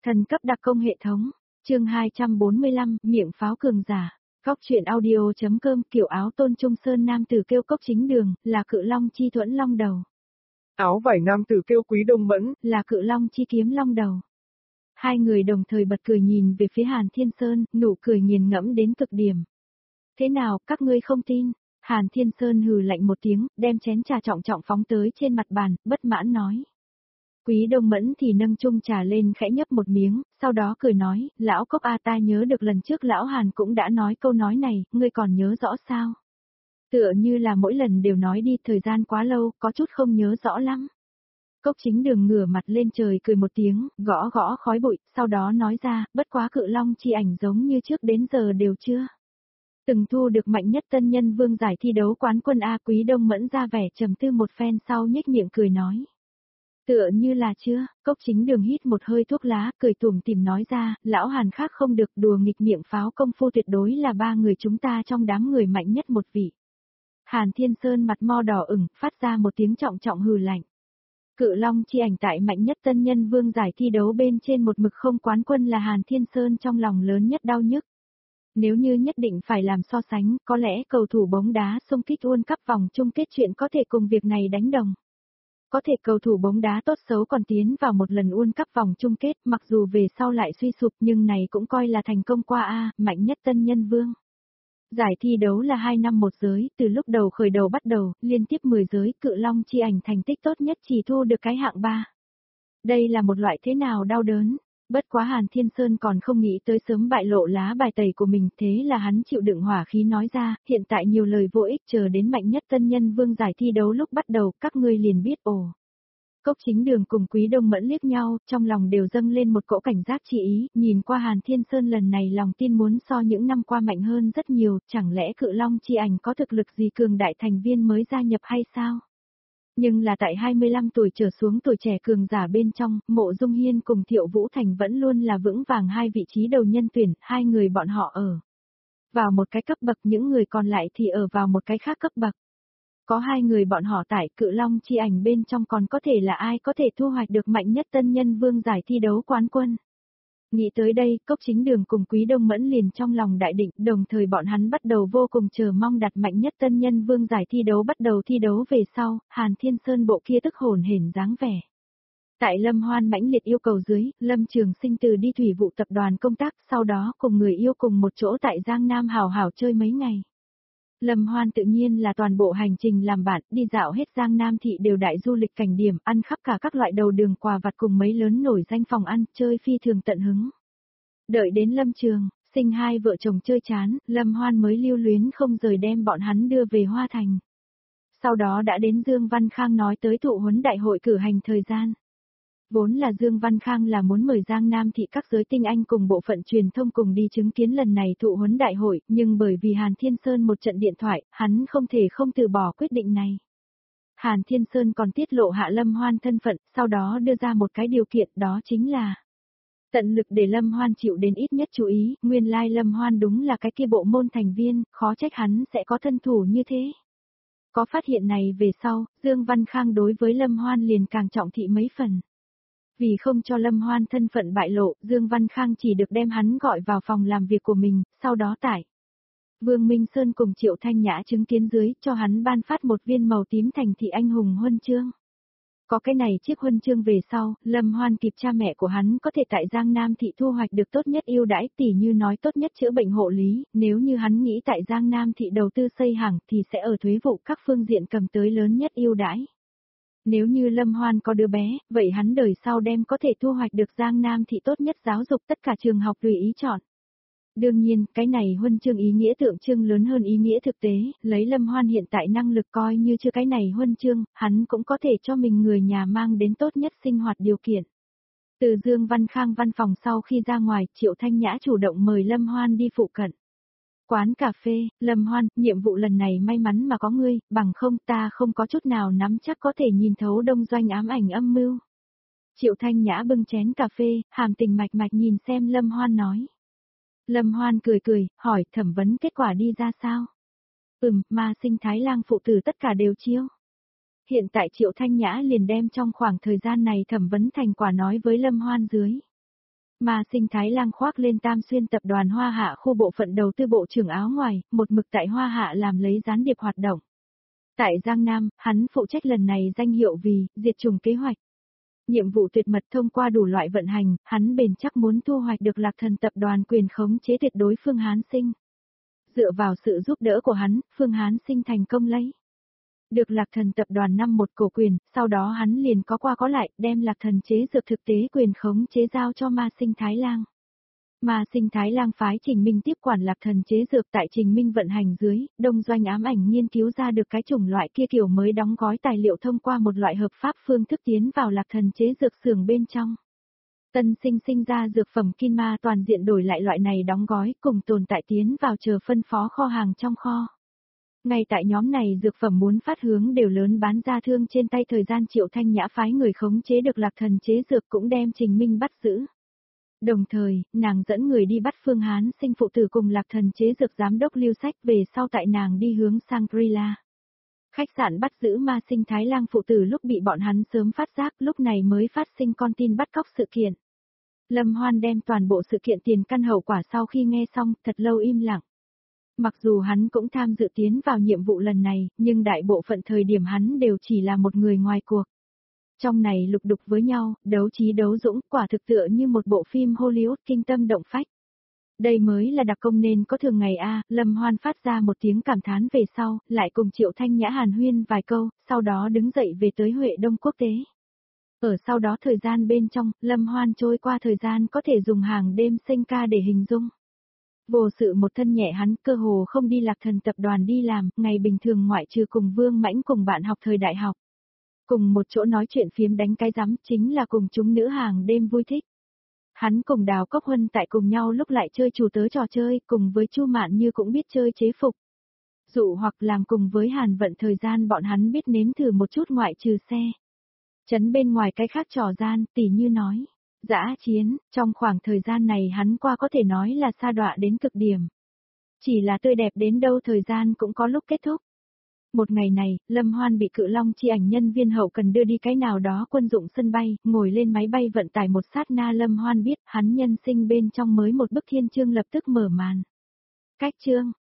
Thần cấp đặc công hệ thống. Chương 245, miệng pháo cường giả. Góc truyện audio.com. Kiểu áo tôn trung sơn nam tử kêu Cốc Chính Đường, là Cự Long chi thuẫn long đầu. Áo vải nam tử kêu Quý Đông Mẫn, là Cự Long chi kiếm long đầu. Hai người đồng thời bật cười nhìn về phía Hàn Thiên Sơn, nụ cười nghiền ngẫm đến cực điểm. Thế nào, các ngươi không tin? Hàn Thiên Sơn hừ lạnh một tiếng, đem chén trà trọng trọng phóng tới trên mặt bàn, bất mãn nói. Quý Đông Mẫn thì nâng chung trà lên khẽ nhấp một miếng, sau đó cười nói, lão Cốc A, ta nhớ được lần trước lão Hàn cũng đã nói câu nói này, ngươi còn nhớ rõ sao? Tựa như là mỗi lần đều nói đi, thời gian quá lâu, có chút không nhớ rõ lắm. Cốc Chính Đường ngửa mặt lên trời cười một tiếng, gõ gõ khói bụi, sau đó nói ra, bất quá Cự Long chi ảnh giống như trước đến giờ đều chưa. Từng thu được mạnh nhất tân nhân vương giải thi đấu quán quân A. Quý Đông Mẫn ra vẻ trầm tư một phen sau nhếch miệng cười nói. Tựa như là chưa, Cốc Chính Đường hít một hơi thuốc lá, cười tủm tỉm nói ra, lão Hàn khác không được, đùa nghịch miệng pháo công phu tuyệt đối là ba người chúng ta trong đám người mạnh nhất một vị. Hàn Thiên Sơn mặt mo đỏ ửng, phát ra một tiếng trọng trọng hừ lạnh. Cự Long chi ảnh tại mạnh nhất tân nhân vương giải thi đấu bên trên một mực không quán quân là Hàn Thiên Sơn trong lòng lớn nhất đau nhức. Nếu như nhất định phải làm so sánh, có lẽ cầu thủ bóng đá xung kích World Cup vòng chung kết chuyện có thể cùng việc này đánh đồng. Có thể cầu thủ bóng đá tốt xấu còn tiến vào một lần World Cup vòng chung kết, mặc dù về sau lại suy sụp nhưng này cũng coi là thành công qua A, mạnh nhất tân nhân vương. Giải thi đấu là 2 năm một giới, từ lúc đầu khởi đầu bắt đầu, liên tiếp 10 giới, Cự Long chi ảnh thành tích tốt nhất chỉ thu được cái hạng 3. Đây là một loại thế nào đau đớn, bất quá Hàn Thiên Sơn còn không nghĩ tới sớm bại lộ lá bài tẩy của mình, thế là hắn chịu đựng hỏa khí nói ra, hiện tại nhiều lời vô ích, chờ đến mạnh nhất tân nhân vương giải thi đấu lúc bắt đầu, các ngươi liền biết ồ. Cốc Chính Đường cùng Quý Đông Mẫn liếc nhau, trong lòng đều dâng lên một cỗ cảnh giác chi ý, nhìn qua Hàn Thiên Sơn lần này lòng tin muốn so những năm qua mạnh hơn rất nhiều, chẳng lẽ Cự Long chi ảnh có thực lực gì cường đại thành viên mới gia nhập hay sao? Nhưng là tại 25 tuổi trở xuống tuổi trẻ cường giả bên trong, Mộ Dung Hiên cùng Thiệu Vũ Thành vẫn luôn là vững vàng hai vị trí đầu nhân tuyển, hai người bọn họ ở vào một cái cấp bậc, những người còn lại thì ở vào một cái khác cấp bậc. Có hai người bọn họ tại Cự Long chi ảnh bên trong còn có thể là ai có thể thu hoạch được mạnh nhất tân nhân vương giải thi đấu quán quân. Nghĩ tới đây, Cốc Chính Đường cùng Quý Đông Mẫn liền trong lòng đại định, đồng thời bọn hắn bắt đầu vô cùng chờ mong đặt mạnh nhất tân nhân vương giải thi đấu bắt đầu thi đấu về sau, Hàn Thiên Sơn bộ kia tức hồn hển dáng vẻ. Tại Lâm Hoan mãnh liệt yêu cầu dưới, Lâm Trường Sinh từ đi thủy vụ tập đoàn công tác, sau đó cùng người yêu cùng một chỗ tại Giang Nam hào hào chơi mấy ngày. Lâm Hoan tự nhiên là toàn bộ hành trình làm bạn, đi dạo hết Giang Nam thị đều đại du lịch cảnh điểm, ăn khắp cả các loại đầu đường quà vặt cùng mấy lớn nổi danh phòng ăn, chơi phi thường tận hứng. Đợi đến Lâm Trường Sinh hai vợ chồng chơi chán, Lâm Hoan mới lưu luyến không rời đem bọn hắn đưa về Hoa Thành. Sau đó đã đến Dương Văn Khang nói tới thụ huấn đại hội cử hành thời gian. Vốn là Dương Văn Khang là muốn mời Giang Nam thị các giới tinh anh cùng bộ phận truyền thông cùng đi chứng kiến lần này thụ huấn đại hội, nhưng bởi vì Hàn Thiên Sơn một trận điện thoại, hắn không thể không từ bỏ quyết định này. Hàn Thiên Sơn còn tiết lộ Hạ Lâm Hoan thân phận, sau đó đưa ra một cái điều kiện, đó chính là tận lực để Lâm Hoan chịu đến ít nhất chú ý, nguyên lai Lâm Hoan đúng là cái kia bộ môn thành viên, khó trách hắn sẽ có thân thủ như thế. Có phát hiện này về sau, Dương Văn Khang đối với Lâm Hoan liền càng trọng thị mấy phần. Vì không cho Lâm Hoan thân phận bại lộ, Dương Văn Khang chỉ được đem hắn gọi vào phòng làm việc của mình, sau đó tại Vương Minh Sơn cùng Triệu Thanh Nhã chứng kiến dưới, cho hắn ban phát một viên màu tím thành thị anh hùng huân chương. Có cái này chiếc huân chương về sau, Lâm Hoan kịp cha mẹ của hắn có thể tại Giang Nam thị thu hoạch được tốt nhất ưu đãi, tỉ như nói tốt nhất chữa bệnh hộ lý, nếu như hắn nghĩ tại Giang Nam thị đầu tư xây hàng thì sẽ ở thuế vụ các phương diện cầm tới lớn nhất ưu đãi. Nếu như Lâm Hoan có đứa bé, vậy hắn đời sau đem có thể thu hoạch được Giang Nam thị tốt nhất giáo dục, tất cả trường học tùy ý chọn. Đương nhiên, cái này huân chương ý nghĩa tượng trưng lớn hơn ý nghĩa thực tế, lấy Lâm Hoan hiện tại năng lực coi như chưa cái này huân chương, hắn cũng có thể cho mình người nhà mang đến tốt nhất sinh hoạt điều kiện. Từ Dương Văn Khang văn phòng sau khi ra ngoài, Triệu Thanh Nhã chủ động mời Lâm Hoan đi phụ cận quán cà phê. Lâm Hoan, nhiệm vụ lần này may mắn mà có ngươi, bằng không ta không có chút nào nắm chắc có thể nhìn thấu đông doanh ám ảnh âm mưu. Triệu Thanh Nhã bưng chén cà phê, hàm tình mạch mạch nhìn xem Lâm Hoan nói. Lâm Hoan cười cười, hỏi thẩm vấn kết quả đi ra sao? Ma Sinh Thái Lang phụ tử tất cả đều chiêu. Hiện tại Triệu Thanh Nhã liền đem trong khoảng thời gian này thẩm vấn thành quả nói với Lâm Hoan dưới. Mà Sinh Thái Lang khoác lên Tam Xuyên tập đoàn Hoa Hạ khu bộ phận đầu tư bộ trưởng áo ngoài, một mực tại Hoa Hạ làm lấy gián điệp hoạt động. Tại Giang Nam, hắn phụ trách lần này danh hiệu vì diệt chủng kế hoạch. Nhiệm vụ tuyệt mật thông qua đủ loại vận hành, hắn bền chắc muốn thu hoạch được Lạc Thần tập đoàn quyền khống chế tuyệt đối Phương Hán Sinh. Dựa vào sự giúp đỡ của hắn, Phương Hán Sinh thành công lấy được Lạc Thần tập đoàn 5-1 cổ quyền, sau đó hắn liền có qua có lại, đem Lạc Thần chế dược thực tế quyền khống chế giao cho Ma Sinh Thái Lang. Ma Sinh Thái Lang phái Trình Minh tiếp quản Lạc Thần chế dược tại Trình Minh vận hành dưới, đông doanh ám ảnh nghiên cứu ra được cái chủng loại kia kiểu mới đóng gói tài liệu thông qua một loại hợp pháp phương thức tiến vào Lạc Thần chế dược xưởng bên trong. Tân sinh ra dược phẩm Kinma toàn diện đổi lại loại này đóng gói cùng tồn tại tiến vào chờ phân phó kho hàng trong kho. Ngay tại nhóm này dược phẩm muốn phát hướng đều lớn bán ra thương trên tay thời gian Triệu Thanh Nhã phái người khống chế được Lạc Thần chế dược cũng đem Trình Minh bắt giữ. Đồng thời, nàng dẫn người đi bắt Phương Hán Sinh phụ tử cùng Lạc Thần chế dược giám đốc Lưu Sách về sau tại nàng đi hướng Shangri-La. Khách sạn bắt giữ Ma Sinh Thái Lang phụ tử lúc bị bọn hắn sớm phát giác lúc này mới phát sinh con tin bắt cóc sự kiện. Lâm Hoan đem toàn bộ sự kiện tiền căn hậu quả sau khi nghe xong thật lâu im lặng. Mặc dù hắn cũng tham dự tiến vào nhiệm vụ lần này, nhưng đại bộ phận thời điểm hắn đều chỉ là một người ngoài cuộc. Trong này lục đục với nhau, đấu trí đấu dũng, quả thực tựa như một bộ phim Hollywood kinh tâm động phách. Đây mới là đặc công nên có thường ngày a. Lâm Hoan phát ra một tiếng cảm thán về sau, lại cùng Triệu Thanh Nhã hàn huyên vài câu, sau đó đứng dậy về tới Huệ Đông Quốc tế. Ở sau đó thời gian bên trong, Lâm Hoan trôi qua thời gian có thể dùng hàng đêm sinh ca để hình dung. Vô sự một thân nhẹ hắn cơ hồ không đi Lạc Thần tập đoàn đi làm, ngày bình thường ngoại trừ cùng Vương Mãnh cùng bạn học thời đại học. Cùng một chỗ nói chuyện phiếm đánh cái rắm chính là cùng chúng nữ hàng đêm vui thích. Hắn cùng Đào Cốc Huân tại cùng nhau lúc lại chơi chủ tớ trò chơi, cùng với Chu Mạn Như cũng biết chơi chế phục. Dụ hoặc làm cùng với Hàn Vận thời gian bọn hắn biết nếm thử một chút ngoại trừ xe. Chấn bên ngoài cái khác trò gian, tỉ như nói. Dã chiến, trong khoảng thời gian này hắn qua có thể nói là sa đọa đến cực điểm. Chỉ là tươi đẹp đến đâu thời gian cũng có lúc kết thúc. Một ngày này, Lâm Hoan bị Cự Long chi ảnh nhân viên hậu cần đưa đi cái nào đó quân dụng sân bay, ngồi lên máy bay vận tải một sát na Lâm Hoan biết hắn nhân sinh bên trong mới một bức thiên chương lập tức mở màn. Cách chương